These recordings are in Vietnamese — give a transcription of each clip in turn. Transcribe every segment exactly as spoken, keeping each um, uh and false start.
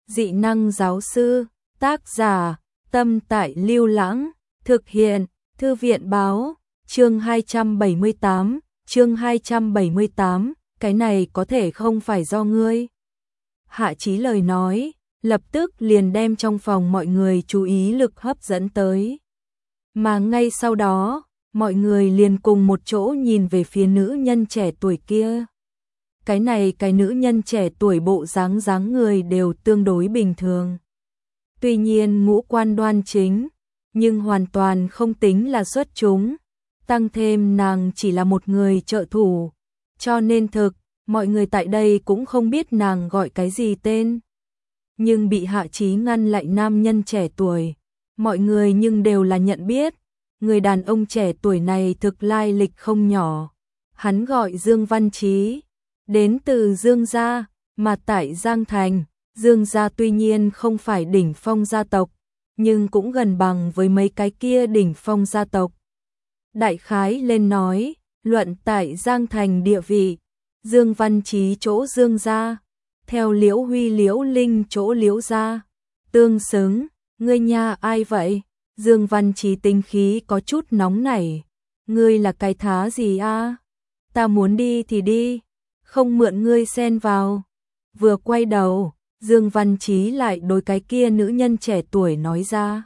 Dị năng giáo sư, tác giả, Tâm Tại Lưu Lãng, thực hiện, Thư viện báo, chương hai trăm bảy mươi tám, chương hai trăm bảy mươi tám, cái này có thể không phải do ngươi. Hạ Chí lời nói, lập tức liền đem trong phòng mọi người chú ý lực hấp dẫn tới. Mà ngay sau đó, mọi người liền cùng một chỗ nhìn về phía nữ nhân trẻ tuổi kia. Cái này cái nữ nhân trẻ tuổi bộ dáng dáng người đều tương đối bình thường. Tuy nhiên ngũ quan đoan chính, nhưng hoàn toàn không tính là xuất chúng. Tăng thêm nàng chỉ là một người trợ thủ, cho nên thực, mọi người tại đây cũng không biết nàng gọi cái gì tên. Nhưng bị Hạ Chí ngăn lại nam nhân trẻ tuổi, mọi người nhưng đều là nhận biết. Người đàn ông trẻ tuổi này thực lai lịch không nhỏ. Hắn gọi Dương Văn Chí, đến từ Dương gia, mà tại Giang Thành, Dương gia tuy nhiên không phải đỉnh phong gia tộc, nhưng cũng gần bằng với mấy cái kia đỉnh phong gia tộc. Đại khái lên nói, luận tại Giang Thành địa vị, Dương Văn Chí chỗ Dương gia, theo Liễu Huy Liễu Linh chỗ Liễu gia, tương xứng. Ngươi nha ai vậy? Dương Văn Chí tinh khí có chút nóng nảy. Ngươi là cái thá gì a? Ta muốn đi thì đi, không mượn ngươi xen vào. Vừa quay đầu, Dương Văn Chí lại đối cái kia nữ nhân trẻ tuổi nói ra.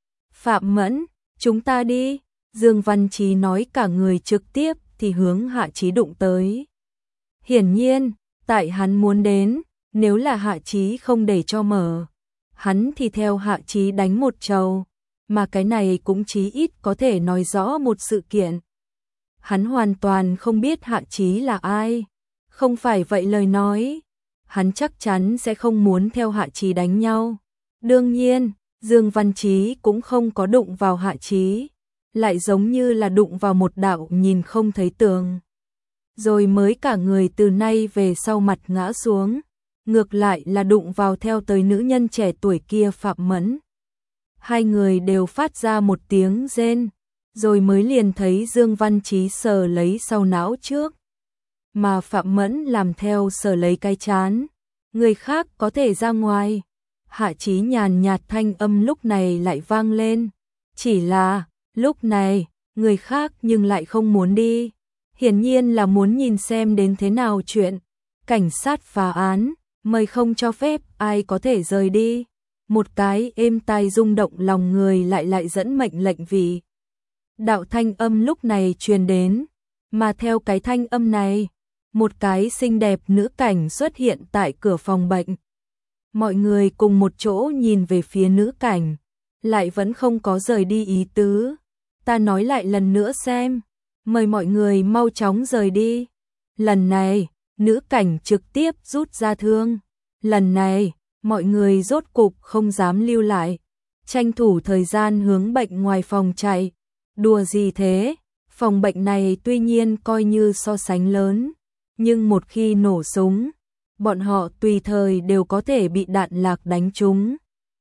Phạm Mẫn, chúng ta đi. Dương Văn Chí nói cả người trực tiếp thì hướng Hạ Chí đụng tới. Hiển nhiên, tại hắn muốn đến, nếu là Hạ Chí không để cho mở, hắn thì theo Hạ Chí đánh một trầu, mà cái này cũng chí ít có thể nói rõ một sự kiện. Hắn hoàn toàn không biết Hạ Chí là ai, không phải vậy lời nói, hắn chắc chắn sẽ không muốn theo Hạ Chí đánh nhau. Đương nhiên, Dương Văn Chí cũng không có đụng vào Hạ Chí, lại giống như là đụng vào một đạo nhìn không thấy tường. Rồi mới cả người từ nay về sau mặt ngã xuống, ngược lại là đụng vào theo tới nữ nhân trẻ tuổi kia Phạm Mẫn. Hai người đều phát ra một tiếng rên, rồi mới liền thấy Dương Văn Chí sờ lấy sau não trước. Mà Phạm Mẫn làm theo sờ lấy cái chán, người khác có thể ra ngoài. Hạ Chí nhàn nhạt thanh âm lúc này lại vang lên, chỉ là, lúc này, người khác nhưng lại không muốn đi. Hiển nhiên là muốn nhìn xem đến thế nào chuyện. Cảnh sát phá án, mời không cho phép ai có thể rời đi. Một cái êm tai rung động lòng người lại lại dẫn mệnh lệnh vì. Đạo thanh âm lúc này truyền đến, mà theo cái thanh âm này, một cái xinh đẹp nữ cảnh xuất hiện tại cửa phòng bệnh. Mọi người cùng một chỗ nhìn về phía nữ cảnh, lại vẫn không có rời đi ý tứ. Ta nói lại lần nữa xem, mời mọi người mau chóng rời đi. Lần này, nữ cảnh trực tiếp rút ra thương. Lần này, mọi người rốt cục không dám lưu lại, tranh thủ thời gian hướng bệnh ngoài phòng chạy. Đùa gì thế, phòng bệnh này tuy nhiên coi như so sánh lớn, nhưng một khi nổ súng, bọn họ tùy thời đều có thể bị đạn lạc đánh trúng.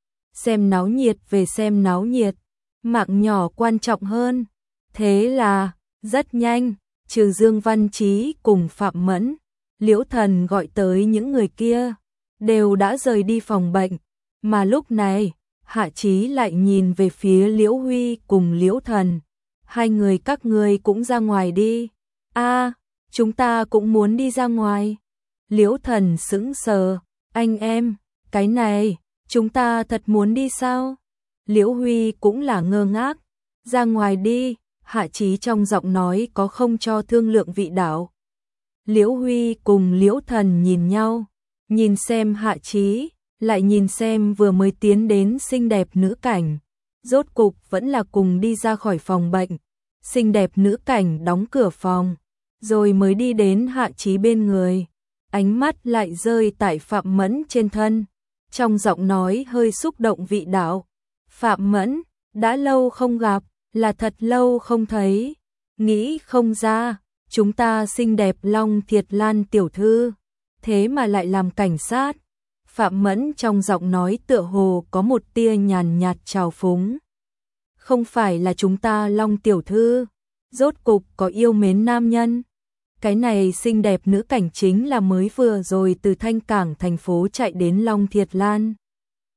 Xem náo nhiệt về xem náo nhiệt, mạng nhỏ quan trọng hơn. Thế là, rất nhanh, trừ Dương Văn Chí cùng Phạm Mẫn, Liễu Thần gọi tới những người kia, đều đã rời đi phòng bệnh. Mà lúc này, Hạ Chí lại nhìn về phía Liễu Huy cùng Liễu Thần. Hai người các ngươi cũng ra ngoài đi. A, chúng ta cũng muốn đi ra ngoài. Liễu Thần sững sờ, anh em, cái này, chúng ta thật muốn đi sao? Liễu Huy cũng là ngơ ngác, ra ngoài đi. Hạ Chí trong giọng nói có không cho thương lượng vị đạo. Liễu Huy cùng Liễu Thần nhìn nhau, nhìn xem Hạ Chí, lại nhìn xem vừa mới tiến đến xinh đẹp nữ cảnh. Rốt cục vẫn là cùng đi ra khỏi phòng bệnh. Xinh đẹp nữ cảnh đóng cửa phòng, rồi mới đi đến Hạ Chí bên người. Ánh mắt lại rơi tại Phạm Mẫn trên thân, trong giọng nói hơi xúc động vị đạo. Phạm Mẫn, đã lâu không gặp, là thật lâu không thấy. Nghĩ không ra, chúng ta xinh đẹp Long Thiệt Lan tiểu thư, thế mà lại làm cảnh sát. Phạm Mẫn trong giọng nói tựa hồ có một tia nhàn nhạt trào phúng. Không phải là chúng ta Long tiểu thư, rốt cục có yêu mến nam nhân. Cái này xinh đẹp nữ cảnh chính là mới vừa rồi từ Thanh Cảng thành phố chạy đến Long Thiệt Lan.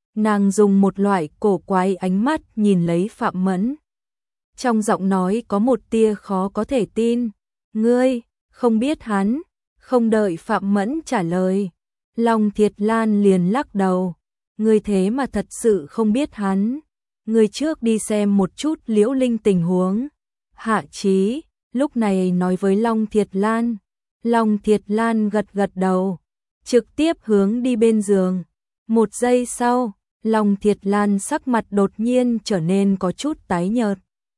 nàng dùng một loại cổ quái ánh mắt nhìn lấy Phạm Mẫn. Trong giọng nói có một tia khó có thể tin. Ngươi, không biết hắn? Không đợi Phạm Mẫn trả lời, Long Thiệt Lan liền lắc đầu. Ngươi thế mà thật sự không biết hắn. Ngươi trước đi xem một chút Liễu Linh tình huống. Hạ Chí lúc này nói với Long Thiệt Lan. Long Thiệt Lan gật gật đầu, trực tiếp hướng đi bên giường. Một giây sau, Long Thiệt Lan sắc mặt đột nhiên trở nên có chút tái nhợt.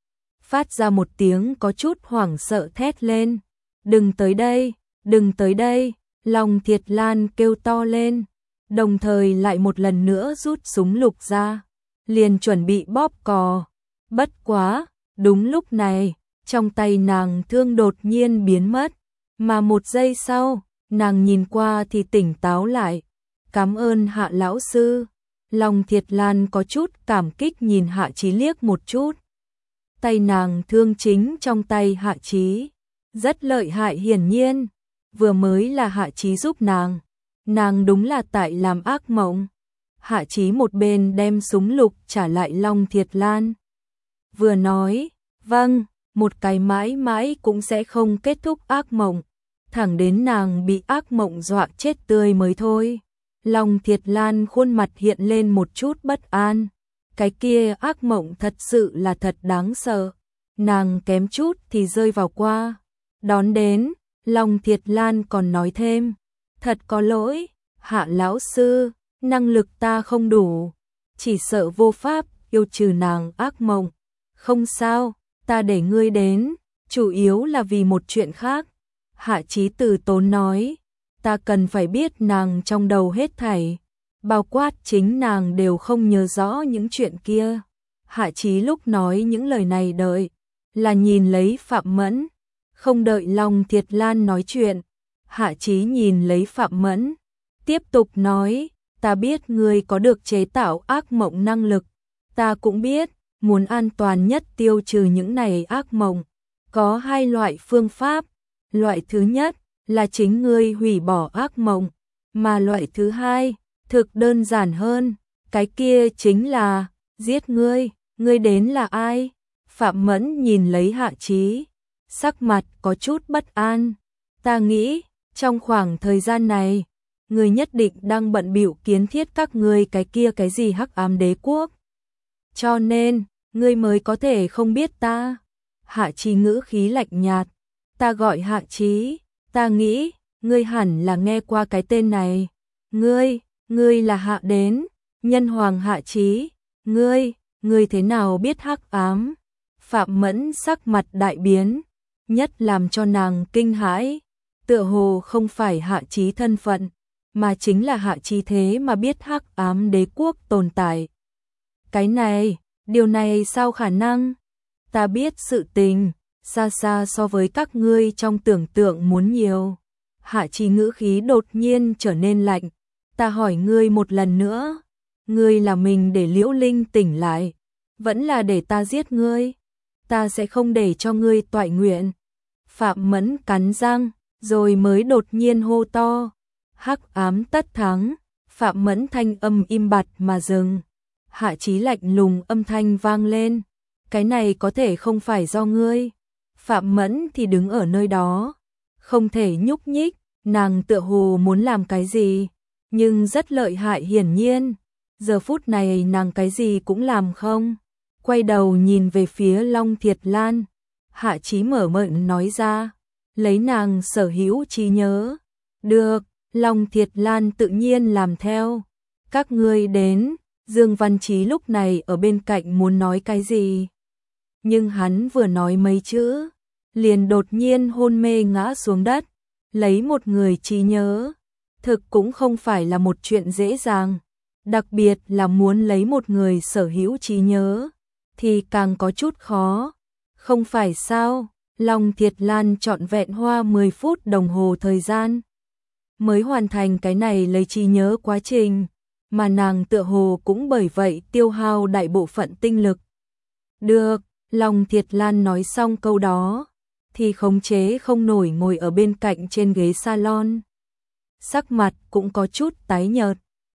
Phát ra một tiếng có chút hoảng sợ thét lên. Đừng tới đây, đừng tới đây, Long Thiệt Lan kêu to lên. Đồng thời lại một lần nữa rút súng lục ra, liền chuẩn bị bóp cò. Bất quá, đúng lúc này, trong tay nàng thương đột nhiên biến mất. Mà một giây sau, nàng nhìn qua thì tỉnh táo lại. Cảm ơn Hạ lão sư. Long Thiệt Lan có chút cảm kích nhìn Hạ Chí liếc một chút. Tay nàng thương chính trong tay Hạ Chí, rất lợi hại hiển nhiên. Vừa mới là Hạ Chí giúp nàng, nàng đúng là tại làm ác mộng. Hạ Chí một bên đem súng lục trả lại Long Thiệt Lan. Vừa nói, vâng, một cái mãi mãi cũng sẽ không kết thúc ác mộng. Thẳng đến nàng bị ác mộng dọa chết tươi mới thôi. Long Thiệt Lan khuôn mặt hiện lên một chút bất an. Cái kia ác mộng thật sự là thật đáng sợ. Nàng kém chút thì rơi vào qua. Đón đến, Long Thiệt Lan còn nói thêm. Thật có lỗi, Hạ lão sư, năng lực ta không đủ. Chỉ sợ vô pháp yêu trừ nàng ác mộng. Không sao, ta để ngươi đến, chủ yếu là vì một chuyện khác. Hạ Chí từ tốn nói, ta cần phải biết nàng trong đầu hết thảy, bao quát chính nàng đều không nhớ rõ những chuyện kia. Hạ Chí lúc nói những lời này đợi, là nhìn lấy Phạm Mẫn, không đợi Long Thiệt Lan nói chuyện. Hạ Chí nhìn lấy Phạm Mẫn, tiếp tục nói, ta biết ngươi có được chế tạo ác mộng năng lực, ta cũng biết, muốn an toàn nhất tiêu trừ những này ác mộng, có hai loại phương pháp. Loại thứ nhất là chính ngươi hủy bỏ ác mộng, mà loại thứ hai, thực đơn giản hơn, cái kia chính là giết ngươi. Ngươi đến là ai? Phạm Mẫn nhìn lấy Hạ Chí, sắc mặt có chút bất an. Ta nghĩ, trong khoảng thời gian này, ngươi nhất định đang bận bịu kiến thiết các ngươi cái kia cái gì Hắc Ám Đế Quốc. Cho nên, ngươi mới có thể không biết ta. Hạ Chí ngữ khí lạnh nhạt. Ta gọi Hạ Chí, ta nghĩ, ngươi hẳn là nghe qua cái tên này. Ngươi, ngươi là Hạ đến, nhân hoàng Hạ Chí. Ngươi, ngươi thế nào biết hắc ám? Phạm Mẫn sắc mặt đại biến, nhất làm cho nàng kinh hãi. Tựa hồ không phải Hạ Chí thân phận, mà chính là Hạ Chí thế mà biết Hắc Ám Đế Quốc tồn tại. Cái này, điều này sao khả năng? Ta biết sự tình xa xa so với các ngươi trong tưởng tượng muốn nhiều. Hạ Chí ngữ khí đột nhiên trở nên lạnh. Ta hỏi ngươi một lần nữa, ngươi là mình để Liễu Linh tỉnh lại, vẫn là để ta giết ngươi? Ta sẽ không để cho ngươi toại nguyện. Phạm Mẫn cắn răng, rồi mới đột nhiên hô to. Hắc ám tất thắng. Phạm Mẫn thanh âm im bặt mà dừng. Hạ Chí lạnh lùng âm thanh vang lên. Cái này có thể không phải do ngươi. Phạm Mẫn thì đứng ở nơi đó, không thể nhúc nhích. Nàng tựa hồ muốn làm cái gì, nhưng rất lợi hại hiển nhiên. Giờ phút này nàng cái gì cũng làm không. Quay đầu nhìn về phía Long Thiệt Lan. Hạ Chí mở miệng nói ra, lấy nàng sở hữu trí nhớ. Được, Long Thiệt Lan tự nhiên làm theo. Các ngươi đến. Dương Văn Chí lúc này ở bên cạnh muốn nói cái gì, nhưng hắn vừa nói mấy chữ, liền đột nhiên hôn mê ngã xuống đất. Lấy một người trí nhớ, thực cũng không phải là một chuyện dễ dàng, đặc biệt là muốn lấy một người sở hữu trí nhớ, thì càng có chút khó. Không phải sao? Long Thiệt Lan trọn vẹn hoa mười phút đồng hồ thời gian, mới hoàn thành cái này lấy trí nhớ quá trình, mà nàng tựa hồ cũng bởi vậy tiêu hao đại bộ phận tinh lực. Được, Long Thiệt Lan nói xong câu đó, thì khống chế không nổi ngồi ở bên cạnh trên ghế salon. Sắc mặt cũng có chút tái nhợt,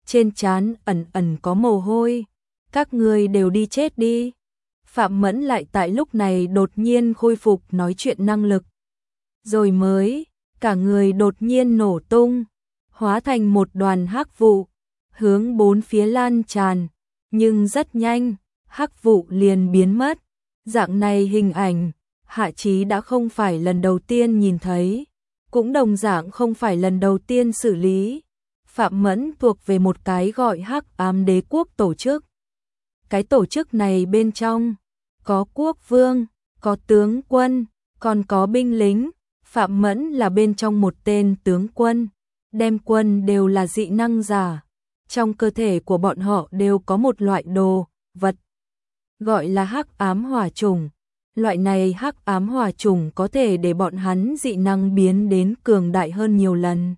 trên trán ẩn ẩn có mồ hôi. Các ngươi đều đi chết đi. Phạm Mẫn lại tại lúc này đột nhiên khôi phục nói chuyện năng lực. Rồi mới, cả người đột nhiên nổ tung, hóa thành một đoàn hắc vụ, hướng bốn phía lan tràn, nhưng rất nhanh, hắc vụ liền biến mất. Dạng này hình ảnh, Hạ Chí đã không phải lần đầu tiên nhìn thấy, cũng đồng dạng không phải lần đầu tiên xử lý. Phạm Mẫn thuộc về một cái gọi Hắc Ám Đế Quốc tổ chức. Cái tổ chức này bên trong có quốc vương, có tướng quân, còn có binh lính. Phạm Mẫn là bên trong một tên tướng quân, đem quân đều là dị năng giả. Trong cơ thể của bọn họ đều có một loại đồ vật gọi là hắc ám hỏa trùng. Loại này hắc ám hỏa trùng có thể để bọn hắn dị năng biến đến cường đại hơn nhiều lần.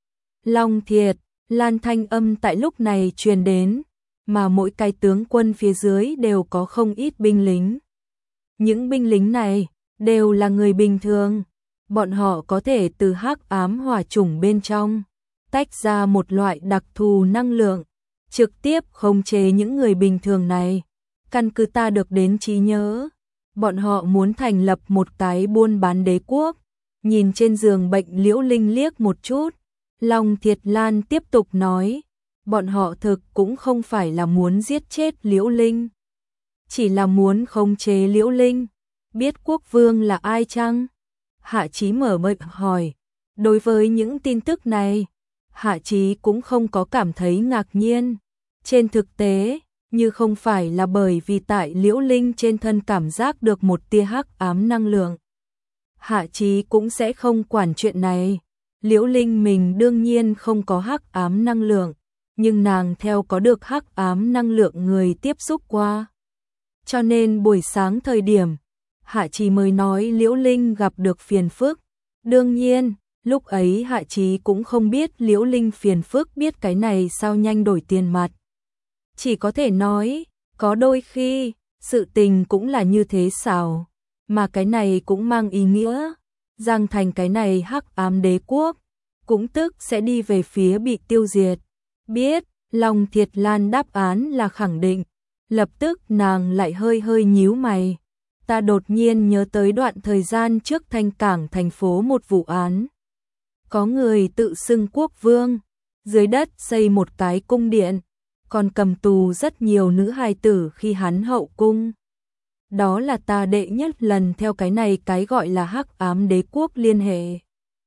Long Thiệt, Lan thanh âm tại lúc này truyền đến, mà mỗi cái tướng quân phía dưới đều có không ít binh lính. Những binh lính này đều là người bình thường, bọn họ có thể từ hắc ám hỏa trùng bên trong tách ra một loại đặc thù năng lượng, trực tiếp khống chế những người bình thường này. Căn cứ ta được đến trí nhớ, bọn họ muốn thành lập một cái buôn bán đế quốc. Nhìn trên giường bệnh Liễu Linh liếc một chút, Long Thiệt Lan tiếp tục nói, bọn họ thực cũng không phải là muốn giết chết Liễu Linh, chỉ là muốn khống chế Liễu Linh. Biết quốc vương là ai chăng? Hạ Chí mở miệng hỏi. Đối với những tin tức này, Hạ Chí cũng không có cảm thấy ngạc nhiên. Trên thực tế, như không phải là bởi vì tại Liễu Linh trên thân cảm giác được một tia hắc ám năng lượng, Hạ Chí cũng sẽ không quản chuyện này. Liễu Linh mình đương nhiên không có hắc ám năng lượng, nhưng nàng theo có được hắc ám năng lượng người tiếp xúc qua. Cho nên buổi sáng thời điểm, Hạ Chí mới nói Liễu Linh gặp được phiền phức. Đương nhiên, lúc ấy Hạ Chí cũng không biết Liễu Linh phiền phức biết cái này sao nhanh đổi tiền mặt. Chỉ có thể nói, có đôi khi, sự tình cũng là như thế sao. Mà cái này cũng mang ý nghĩa, rằng thành cái này hắc ám đế quốc, cũng tức sẽ đi về phía bị tiêu diệt. Biết, Long Thiệt Lan đáp án là khẳng định. Lập tức nàng lại hơi hơi nhíu mày. Ta đột nhiên nhớ tới đoạn thời gian trước Thanh Cảng thành phố một vụ án. Có người tự xưng quốc vương, dưới đất xây một cái cung điện, còn cầm tù rất nhiều nữ hài tử khi hắn hậu cung. Đó là ta đệ nhất lần theo cái này cái gọi là hắc ám đế quốc liên hệ.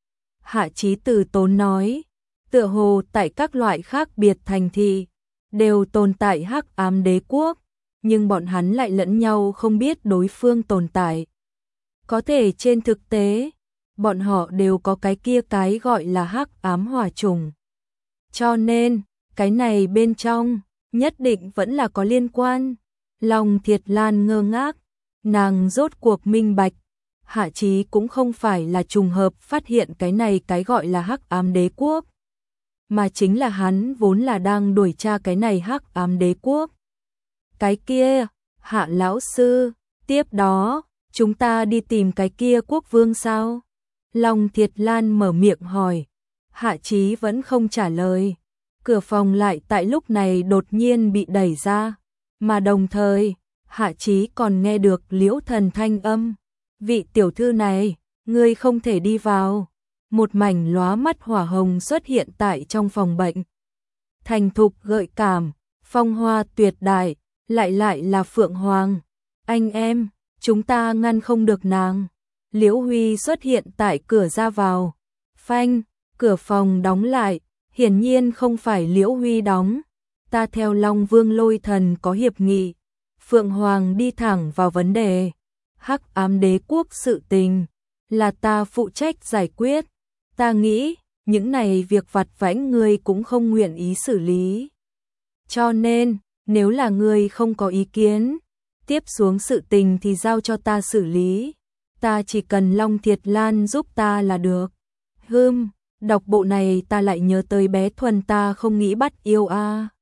Hạ Chí từ tốn nói, tựa hồ tại các loại khác biệt thành thị, đều tồn tại hắc ám đế quốc, nhưng bọn hắn lại lẫn nhau không biết đối phương tồn tại. Có thể trên thực tế, bọn họ đều có cái kia cái gọi là hắc ám hỏa trùng. Cho nên, cái này bên trong, nhất định vẫn là có liên quan. Long Thiệt Lan ngơ ngác, nàng rốt cuộc minh bạch. Hạ Chí cũng không phải là trùng hợp phát hiện cái này cái gọi là hắc ám đế quốc, mà chính là hắn vốn là đang đuổi tra cái này hắc ám đế quốc. Cái kia, Hạ lão sư, tiếp đó, chúng ta đi tìm cái kia quốc vương sao? Long Thiệt Lan mở miệng hỏi. Hạ Chí vẫn không trả lời. Cửa phòng lại tại lúc này đột nhiên bị đẩy ra, mà đồng thời, Hạ Chí còn nghe được Liễu Thần thanh âm. Vị tiểu thư này, ngươi không thể đi vào. Một mảnh lóa mắt hỏa hồng xuất hiện tại trong phòng bệnh. Thành thục gợi cảm, phong hoa tuyệt đại, lại lại là Phượng Hoàng. Anh em, chúng ta ngăn không được nàng. Liễu Huy xuất hiện tại cửa ra vào. Phanh, cửa phòng đóng lại, hiển nhiên không phải Liễu Huy đóng. Ta theo Long Vương Lôi Thần có hiệp nghị. Phượng Hoàng đi thẳng vào vấn đề. Hắc ám đế quốc sự tình, là ta phụ trách giải quyết. Ta nghĩ, những này việc vặt vãnh ngươi cũng không nguyện ý xử lý. Cho nên, nếu là ngươi không có ý kiến, tiếp xuống sự tình thì giao cho ta xử lý. Ta chỉ cần Long Thiệt Lan giúp ta là được. Hừm, đọc bộ này ta lại nhớ tới bé Thuần ta không nghĩ bắt yêu a. À.